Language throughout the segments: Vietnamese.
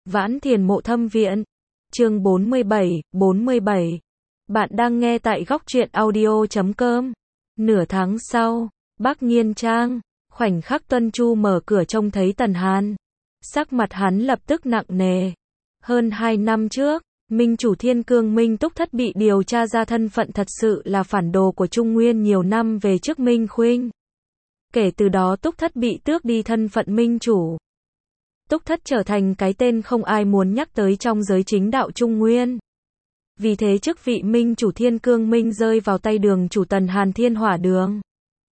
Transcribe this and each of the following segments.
Vãn Thiền Mộ Thâm Viện. Chương 47. Bạn đang nghe tại góc truyện audio.com. Nửa tháng sau, Bắc Nghiên Trang, khoảnh khắc Tuân Chu mở cửa trông thấy Tần Hàn. Sắc mặt hắn lập tức nặng nề. Hơn 2 năm trước, Minh chủ Thiên Cương Minh Túc Thất bị điều tra ra thân phận thật sự là phản đồ của Trung Nguyên nhiều năm về trước Minh Khuynh. Kể từ đó Túc Thất bị tước đi thân phận Minh chủ. Túc Thất trở thành cái tên không ai muốn nhắc tới trong giới chính đạo Trung Nguyên. Vì thế chức vị Minh chủ Thiên Cương Minh rơi vào tay đường chủ Tần Hàn Thiên Hỏa Đường.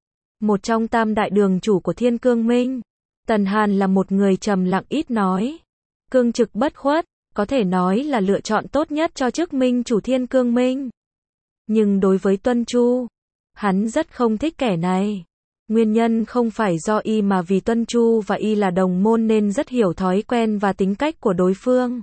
Một trong tam đại đường chủ của Thiên Cương Minh. Tần Hàn là một người trầm lặng ít nói. Cương trực bất khuất, có thể nói là lựa chọn tốt nhất cho chức Minh chủ Thiên Cương Minh. Nhưng đối với Tuân Chu, hắn rất không thích kẻ này. Nguyên nhân không phải do y mà vì Tuân Chu và y là đồng môn nên rất hiểu thói quen và tính cách của đối phương.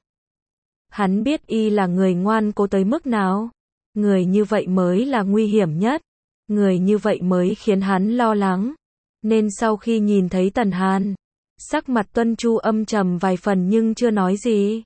Hắn biết y là người ngoan cố tới mức nào. Người như vậy mới là nguy hiểm nhất. Người như vậy mới khiến hắn lo lắng. Nên sau khi nhìn thấy Tần Hàn, sắc mặt Tuân Chu âm trầm vài phần nhưng chưa nói gì.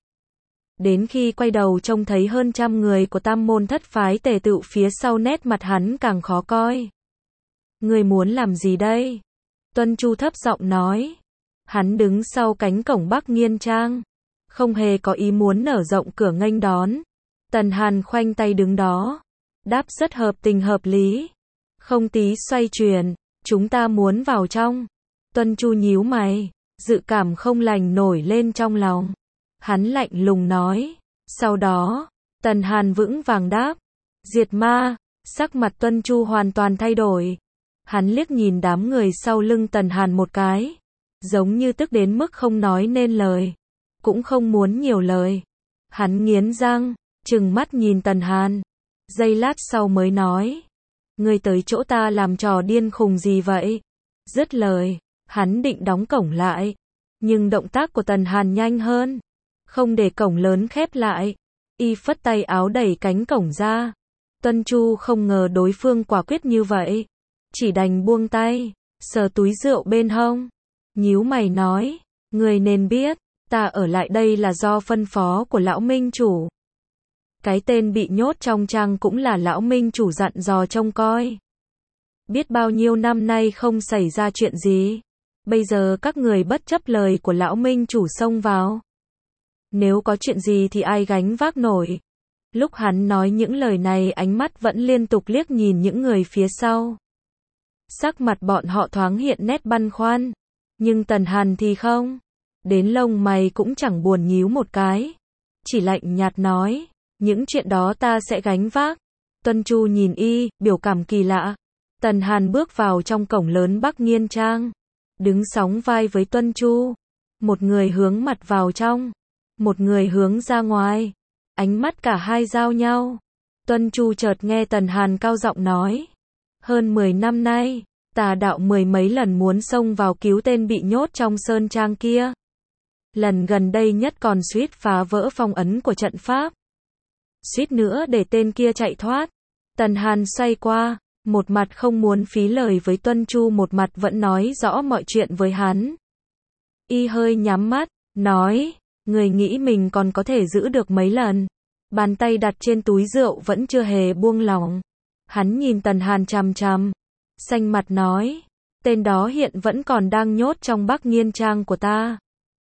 Đến khi quay đầu trông thấy hơn 100 người của tam môn thất phái tề tựu phía sau, nét mặt hắn càng khó coi. Người muốn làm gì đây? Tuân Chu thấp giọng nói. Hắn đứng sau cánh cổng Bắc Nghiên Trang, không hề có ý muốn nở rộng cửa nghênh đón. Tần Hàn khoanh tay đứng đó, đáp rất hợp tình hợp lý, không tí xoay chuyển. Chúng ta muốn vào trong. Tuân Chu nhíu mày, dự cảm không lành nổi lên trong lòng. Hắn lạnh lùng nói. Sau đó, Tần Hàn vững vàng đáp. Diệt ma. Sắc mặt Tuân Chu hoàn toàn thay đổi. Hắn liếc nhìn đám người sau lưng Tần Hàn một cái, giống như tức đến mức không nói nên lời, cũng không muốn nhiều lời. Hắn nghiến răng, trừng mắt nhìn Tần Hàn, giây lát sau mới nói. Ngươi tới chỗ ta làm trò điên khùng gì vậy? Dứt lời, hắn định đóng cổng lại, nhưng động tác của Tần Hàn nhanh hơn, không để cổng lớn khép lại, y phất tay áo đẩy cánh cổng ra. Tuân Chu không ngờ đối phương quả quyết như vậy, chỉ đành buông tay, sờ túi rượu bên hông, nhíu mày nói, người nên biết, ta ở lại đây là do phân phó của lão Minh chủ. Cái tên bị nhốt trong trang cũng là lão Minh chủ dặn dò trông coi. Biết bao nhiêu năm nay không xảy ra chuyện gì, bây giờ các người bất chấp lời của lão Minh chủ xông vào. Nếu có chuyện gì thì ai gánh vác nổi. Lúc hắn nói những lời này, ánh mắt vẫn liên tục liếc nhìn những người phía sau. Sắc mặt bọn họ thoáng hiện nét băn khoăn, nhưng Tần Hàn thì không. Đến lông mày cũng chẳng buồn nhíu một cái, chỉ lạnh nhạt nói, những chuyện đó ta sẽ gánh vác. Tuân Chu nhìn y, biểu cảm kỳ lạ. Tần Hàn bước vào trong cổng lớn Bắc Nghiên Trang, đứng sóng vai với Tuân Chu. Một người hướng mặt vào trong, một người hướng ra ngoài. Ánh mắt cả hai giao nhau. Tuân Chu chợt nghe Tần Hàn cao giọng nói. Hơn 10 năm nay, tà đạo mười mấy lần muốn xông vào cứu tên bị nhốt trong sơn trang kia. Lần gần đây nhất còn suýt phá vỡ phong ấn của trận pháp. Suýt nữa để tên kia chạy thoát. Tần Hàn xoay qua, một mặt không muốn phí lời với Tuân Chu, một mặt vẫn nói rõ mọi chuyện với hắn. Y hơi nhắm mắt, nói, người nghĩ mình còn có thể giữ được mấy lần. Bàn tay đặt trên túi rượu vẫn chưa hề buông lỏng. Hắn nhìn Tần Hàn chằm chằm, xanh mặt nói, tên đó hiện vẫn còn đang nhốt trong Bắc Nghiên Trang của ta.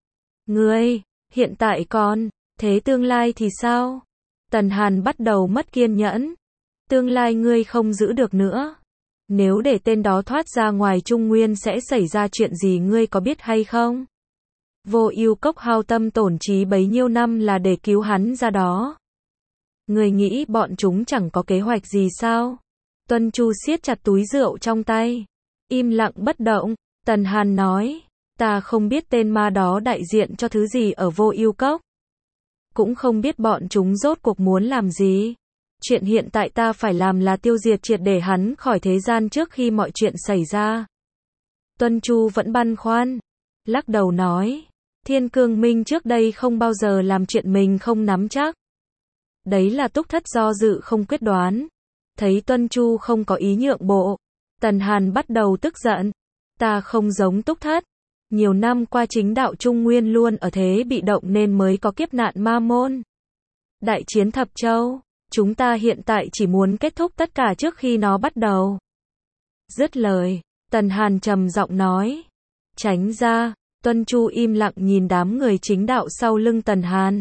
Ngươi, hiện tại còn, thế tương lai thì sao? Tần Hàn bắt đầu mất kiên nhẫn. Tương lai ngươi không giữ được nữa. Nếu để tên đó thoát ra ngoài Trung Nguyên sẽ xảy ra chuyện gì ngươi có biết hay không? Vô Ưu Cốc hao tâm tổn trí bấy nhiêu năm là để cứu hắn ra đó. Ngươi nghĩ bọn chúng chẳng có kế hoạch gì sao? Tuân Chu siết chặt túi rượu trong tay, im lặng bất động. Tần Hàn nói, ta không biết tên ma đó đại diện cho thứ gì ở Vô Ưu Cốc. Cũng không biết bọn chúng rốt cuộc muốn làm gì. Chuyện hiện tại ta phải làm là tiêu diệt triệt để hắn khỏi thế gian trước khi mọi chuyện xảy ra. Tuân Chu vẫn băn khoăn, lắc đầu nói, Thiên Cương Minh trước đây không bao giờ làm chuyện mình không nắm chắc. Đấy là Túc Thất do dự không quyết đoán. Thấy Tuân Chu không có ý nhượng bộ, Tần Hàn bắt đầu tức giận. Ta không giống Túc Thất. Nhiều năm qua chính đạo Trung Nguyên luôn ở thế bị động nên mới có kiếp nạn ma môn. Đại chiến Thập Châu, chúng ta hiện tại chỉ muốn kết thúc tất cả trước khi nó bắt đầu. Dứt lời, Tần Hàn trầm giọng nói. Tránh ra, Tuân Chu im lặng nhìn đám người chính đạo sau lưng Tần Hàn.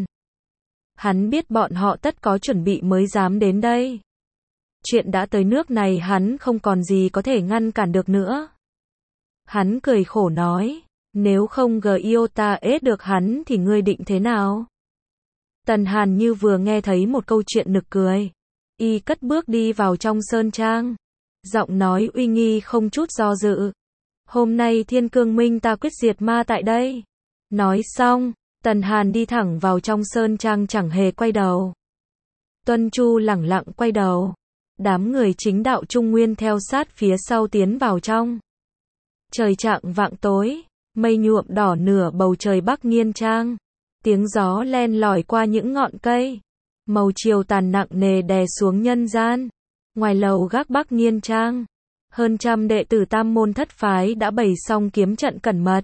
Hắn biết bọn họ tất có chuẩn bị mới dám đến đây. Chuyện đã tới nước này hắn không còn gì có thể ngăn cản được nữa. Hắn cười khổ nói, nếu không Giota được hắn thì ngươi định thế nào? Tần Hàn như vừa nghe thấy một câu chuyện nực cười. Y cất bước đi vào trong sơn trang. Giọng nói uy nghi không chút do dự. Hôm nay Thiên Cương Minh ta quyết diệt ma tại đây. Nói xong, Tần Hàn đi thẳng vào trong sơn trang chẳng hề quay đầu. Tuân Chu lẳng lặng quay đầu. Đám người chính đạo Trung Nguyên theo sát phía sau tiến vào trong. Trời chạng vạng tối, mây nhuộm đỏ nửa bầu trời Bắc Nghiên Trang. Tiếng gió len lỏi qua những ngọn cây. Màu chiều tàn nặng nề đè xuống nhân gian. Ngoài lầu gác Bắc Nghiên Trang, hơn trăm đệ tử Tam môn thất phái đã bày xong kiếm trận cẩn mật.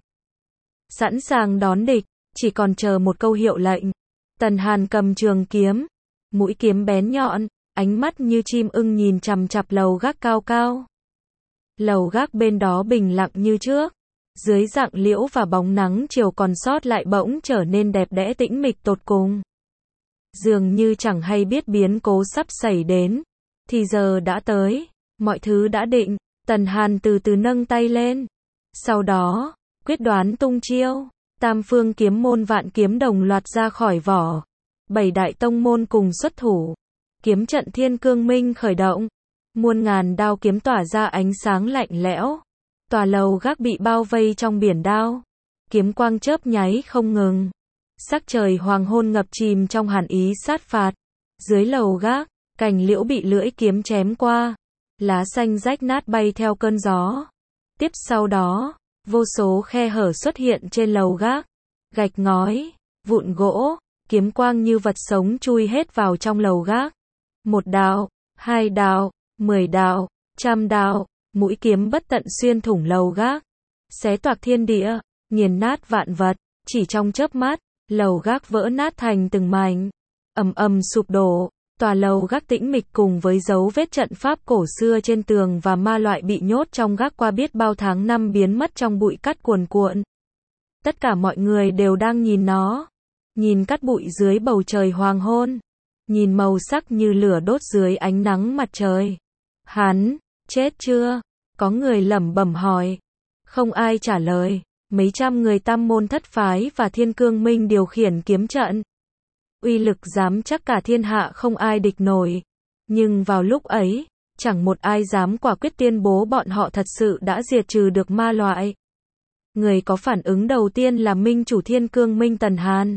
Sẵn sàng đón địch, chỉ còn chờ một câu hiệu lệnh. Tần Hàn cầm trường kiếm, mũi kiếm bén nhọn, ánh mắt như chim ưng nhìn chằm chằm lầu gác cao cao. Lầu gác bên đó bình lặng như trước. Dưới rặng liễu và bóng nắng chiều còn sót lại bỗng trở nên đẹp đẽ tĩnh mịch tột cùng. Dường như chẳng hay biết biến cố sắp xảy đến. Thì giờ đã tới, mọi thứ đã định. Tần Hàn từ từ nâng tay lên. Sau đó, quyết đoán tung chiêu. Tam phương kiếm môn vạn kiếm đồng loạt ra khỏi vỏ. 7 đại tông môn cùng xuất thủ. Kiếm trận Thiên Cương Minh khởi động. Muôn ngàn đao kiếm tỏa ra ánh sáng lạnh lẽo. Tòa lầu gác bị bao vây trong biển đao. Kiếm quang chớp nháy không ngừng. Sắc trời hoàng hôn ngập chìm trong hàn ý sát phạt. Dưới lầu gác, cành liễu bị lưỡi kiếm chém qua. Lá xanh rách nát bay theo cơn gió. Tiếp sau đó, vô số khe hở xuất hiện trên lầu gác. Gạch ngói, vụn gỗ, kiếm quang như vật sống chui hết vào trong lầu gác. 1 đạo, 2 đạo, 10 đạo, 100 đạo. Mũi kiếm bất tận xuyên thủng lầu gác, xé toạc thiên địa, nghiền nát vạn vật. Chỉ trong chớp mắt, lầu gác vỡ nát thành từng mảnh, ầm ầm sụp đổ. Tòa lầu gác tĩnh mịch cùng với dấu vết trận pháp cổ xưa trên tường và ma loại bị nhốt trong gác qua biết bao tháng năm biến mất trong bụi cát cuồn cuộn. Tất cả mọi người đều đang nhìn nó, nhìn cát bụi dưới bầu trời hoàng hôn, nhìn màu sắc như lửa đốt dưới ánh nắng mặt trời. Hắn chết chưa? Có người lẩm bẩm hỏi. Không ai trả lời. Mấy trăm người Tam môn thất phái và Thiên Cương Minh điều khiển kiếm trận. Uy lực dám chắc cả thiên hạ không ai địch nổi. Nhưng vào lúc ấy, chẳng một ai dám quả quyết tuyên bố bọn họ thật sự đã diệt trừ được ma loại. Người có phản ứng đầu tiên là Minh chủ Thiên Cương Minh Tần Hàn.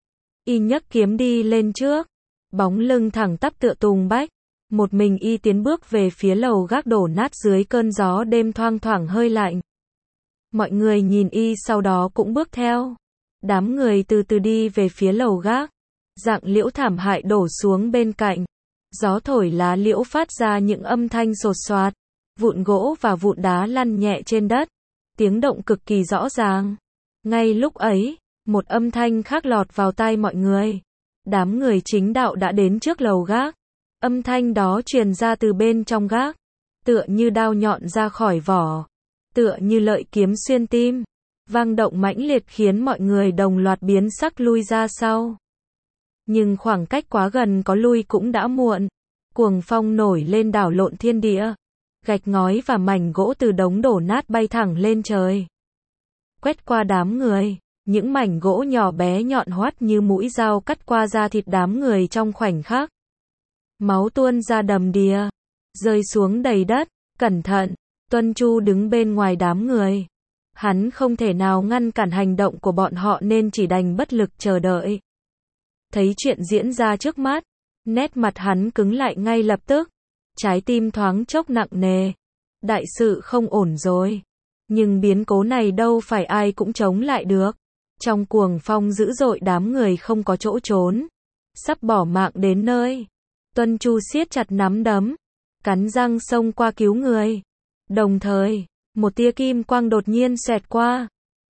Y nhấc kiếm đi lên trước. Bóng lưng thẳng tắp tựa tùng bách. Một mình y tiến bước về phía lầu gác đổ nát dưới cơn gió đêm thoang thoảng hơi lạnh. Mọi người nhìn y sau đó cũng bước theo. Đám người từ từ đi về phía lầu gác. Rặng liễu thảm hại đổ xuống bên cạnh. Gió thổi lá liễu phát ra những âm thanh sột soạt. Vụn gỗ và vụn đá lăn nhẹ trên đất. Tiếng động cực kỳ rõ ràng. Ngay lúc ấy, một âm thanh khác lọt vào tai mọi người. Đám người chính đạo đã đến trước lầu gác. Âm thanh đó truyền ra từ bên trong gác, tựa như đao nhọn ra khỏi vỏ, tựa như lợi kiếm xuyên tim, vang động mãnh liệt khiến mọi người đồng loạt biến sắc lui ra sau. Nhưng khoảng cách quá gần có lui cũng đã muộn. Cuồng phong nổi lên đảo lộn thiên địa, gạch ngói và mảnh gỗ từ đống đổ nát bay thẳng lên trời. Quét qua đám người, những mảnh gỗ nhỏ bé nhọn hoắt như mũi dao cắt qua da thịt đám người trong khoảnh khắc. Máu tuôn ra đầm đìa, rơi xuống đầy đất. Cẩn thận, Tuân Chu đứng bên ngoài đám người. Hắn không thể nào ngăn cản hành động của bọn họ nên chỉ đành bất lực chờ đợi. Thấy chuyện diễn ra trước mắt, nét mặt hắn cứng lại ngay lập tức. Trái tim thoáng chốc nặng nề. Đại sự không ổn rồi. Nhưng biến cố này đâu phải ai cũng chống lại được. Trong cuồng phong dữ dội đám người không có chỗ trốn. Sắp bỏ mạng đến nơi. Tuân Chu siết chặt nắm đấm, cắn răng xông qua cứu người. Đồng thời, một tia kim quang đột nhiên xẹt qua.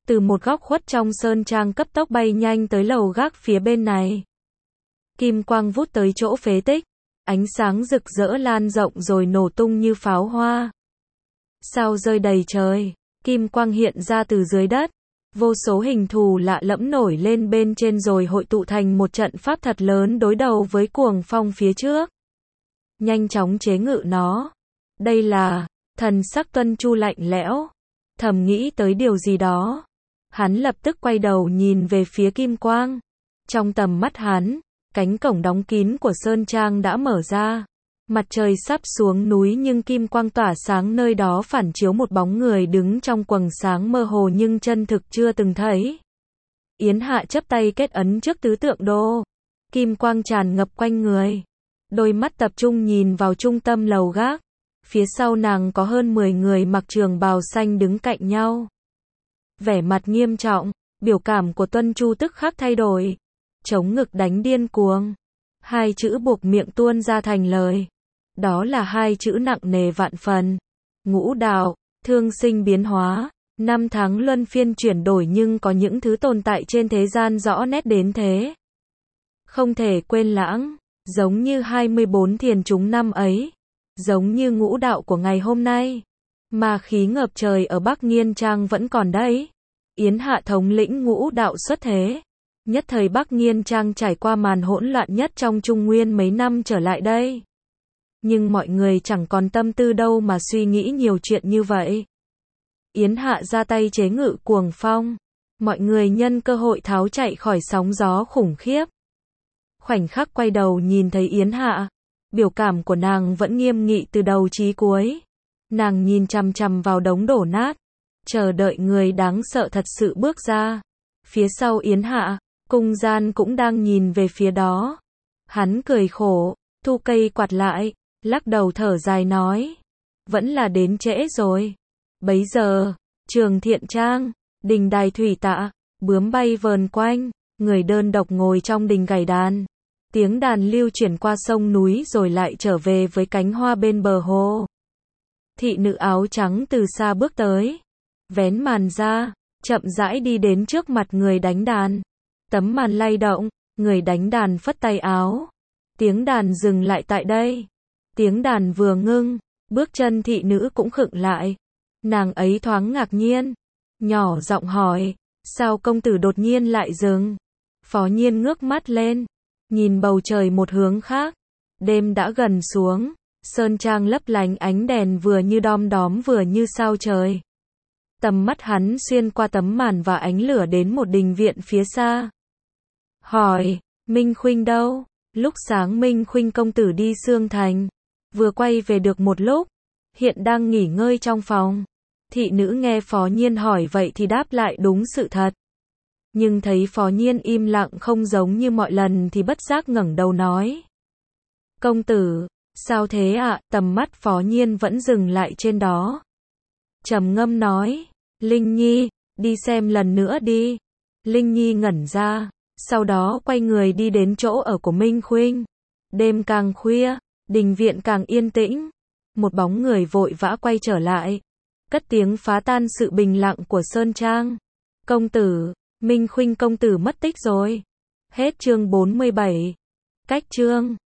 từ một góc khuất trong sơn trang cấp tốc bay nhanh tới lầu gác phía bên này. Kim quang vút tới chỗ phế tích, ánh sáng rực rỡ lan rộng rồi nổ tung như pháo hoa. Sao rơi đầy trời, kim quang hiện ra từ dưới đất, vô số hình thù lạ lẫm nổi lên bên trên rồi hội tụ thành một trận pháp thật lớn đối đầu với cuồng phong phía trước. Nhanh chóng chế ngự nó. Đây là, thần sắc Tuân Chu lạnh lẽo, thầm nghĩ tới điều gì đó. Hắn lập tức quay đầu nhìn về phía kim quang. Trong tầm mắt hắn, cánh cổng đóng kín của sơn trang đã mở ra. Mặt trời sắp xuống núi nhưng kim quang tỏa sáng nơi đó phản chiếu một bóng người đứng trong quầng sáng mơ hồ nhưng chân thực chưa từng thấy. Yến Hạ chắp tay kết ấn trước tứ tượng đô. Kim quang tràn ngập quanh người. Đôi mắt tập trung nhìn vào trung tâm lầu gác. Phía sau nàng có hơn 10 người mặc trường bào xanh đứng cạnh nhau. Vẻ mặt nghiêm trọng, biểu cảm của Tuân Chu tức khắc thay đổi. Chống ngực đánh điên cuồng. Hai chữ buộc miệng tuôn ra thành lời. Đó là hai chữ nặng nề vạn phần. Ngũ đạo, thương sinh biến hóa, năm tháng luân phiên chuyển đổi nhưng có những thứ tồn tại trên thế gian rõ nét đến thế. Không thể quên lãng, giống như 24 thiền chúng năm ấy, giống như ngũ đạo của ngày hôm nay. Mà khí ngập trời ở Bắc Nghiên Trang vẫn còn đấy. Yến Hạ thống lĩnh ngũ đạo xuất thế. Nhất thời Bắc Nghiên Trang trải qua màn hỗn loạn nhất trong Trung Nguyên mấy năm trở lại đây. Nhưng mọi người chẳng còn tâm tư đâu mà suy nghĩ nhiều chuyện như vậy. Yến Hạ ra tay chế ngự cuồng phong. Mọi người nhân cơ hội tháo chạy khỏi sóng gió khủng khiếp. Khoảnh khắc quay đầu nhìn thấy Yến Hạ. Biểu cảm của nàng vẫn nghiêm nghị từ đầu chí cuối. Nàng nhìn chằm chằm vào đống đổ nát. Chờ đợi người đáng sợ thật sự bước ra. Phía sau Yến Hạ, Cung Gian cũng đang nhìn về phía đó. Hắn cười khổ, thu cây quạt lại, lắc đầu thở dài nói. Vẫn là đến trễ rồi. Bấy giờ, Trường Thiện Trang, đình đài thủy tạ, bướm bay vờn quanh, người đơn độc ngồi trong đình gảy đàn. Tiếng đàn lưu chuyển qua sông núi rồi lại trở về với cánh hoa bên bờ hồ. Thị nữ áo trắng từ xa bước tới, vén màn ra, chậm rãi đi đến trước mặt người đánh đàn. Tấm màn lay động, người đánh đàn phất tay áo. Tiếng đàn dừng lại tại đây. Tiếng đàn vừa ngưng, bước chân thị nữ cũng khựng lại. Nàng ấy thoáng ngạc nhiên, nhỏ giọng hỏi, sao công tử đột nhiên lại dừng? Phó Nhiên ngước mắt lên, nhìn bầu trời một hướng khác. Đêm đã gần xuống, sơn trang lấp lánh ánh đèn vừa như đom đóm vừa như sao trời. Tầm mắt hắn xuyên qua tấm màn và ánh lửa đến một đình viện phía xa. Hỏi, Minh Khuynh đâu? Lúc sáng Minh Khuynh công tử đi Sương Thành, vừa quay về được một lúc, hiện đang nghỉ ngơi trong phòng. Thị nữ nghe Phó Nhiên hỏi vậy thì đáp lại đúng sự thật. Nhưng thấy Phó Nhiên im lặng không giống như mọi lần thì bất giác ngẩng đầu nói. Công tử, sao thế ạ? Tầm mắt Phó Nhiên vẫn dừng lại trên đó. Trầm ngâm nói, Linh Nhi, đi xem lần nữa đi. Linh Nhi ngẩn ra, sau đó quay người đi đến chỗ ở của Minh Khuynh. Đêm càng khuya, đình viện càng yên tĩnh. Một bóng người vội vã quay trở lại, cất tiếng phá tan sự bình lặng của sơn trang. Công tử, Minh Khuynh công tử mất tích rồi. Hết chương 47. Cách chương